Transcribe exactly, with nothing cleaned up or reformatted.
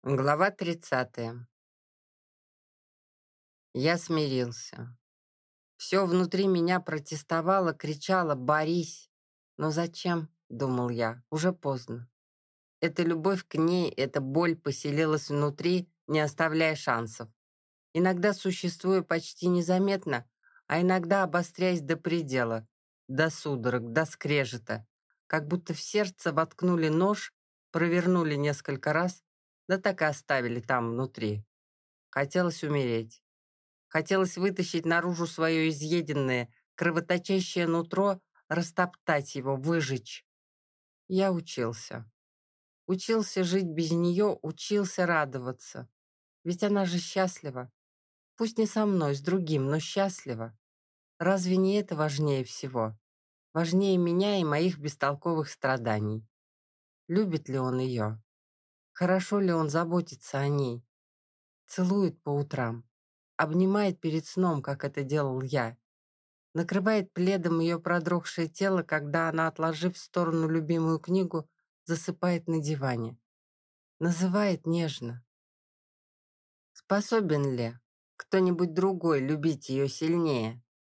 Глава тридцатая. Я смирился. Все внутри меня протестовало, кричало «Борись!». Но зачем, думал я, уже поздно. Эта любовь к ней, эта боль поселилась внутри, не оставляя шансов. Иногда существуя почти незаметно, а иногда обостряясь до предела, до судорог, до скрежета, как будто в сердце воткнули нож, провернули несколько раз, да так и оставили там внутри. Хотелось умереть. Хотелось вытащить наружу свое изъеденное, кровоточащее нутро, растоптать его, выжечь. Я учился. Учился жить без нее, учился радоваться. Ведь она же счастлива. Пусть не со мной, с другим, но счастлива. Разве не это важнее всего? Важнее меня и моих бестолковых страданий. Любит ли он ее? Хорошо ли он заботится о ней? Целует по утрам. Обнимает перед сном, как это делал я. Накрывает пледом ее продрогшее тело, когда она, отложив в сторону любимую книгу, засыпает на диване. Называет нежно. Способен ли кто-нибудь другой любить ее сильнее?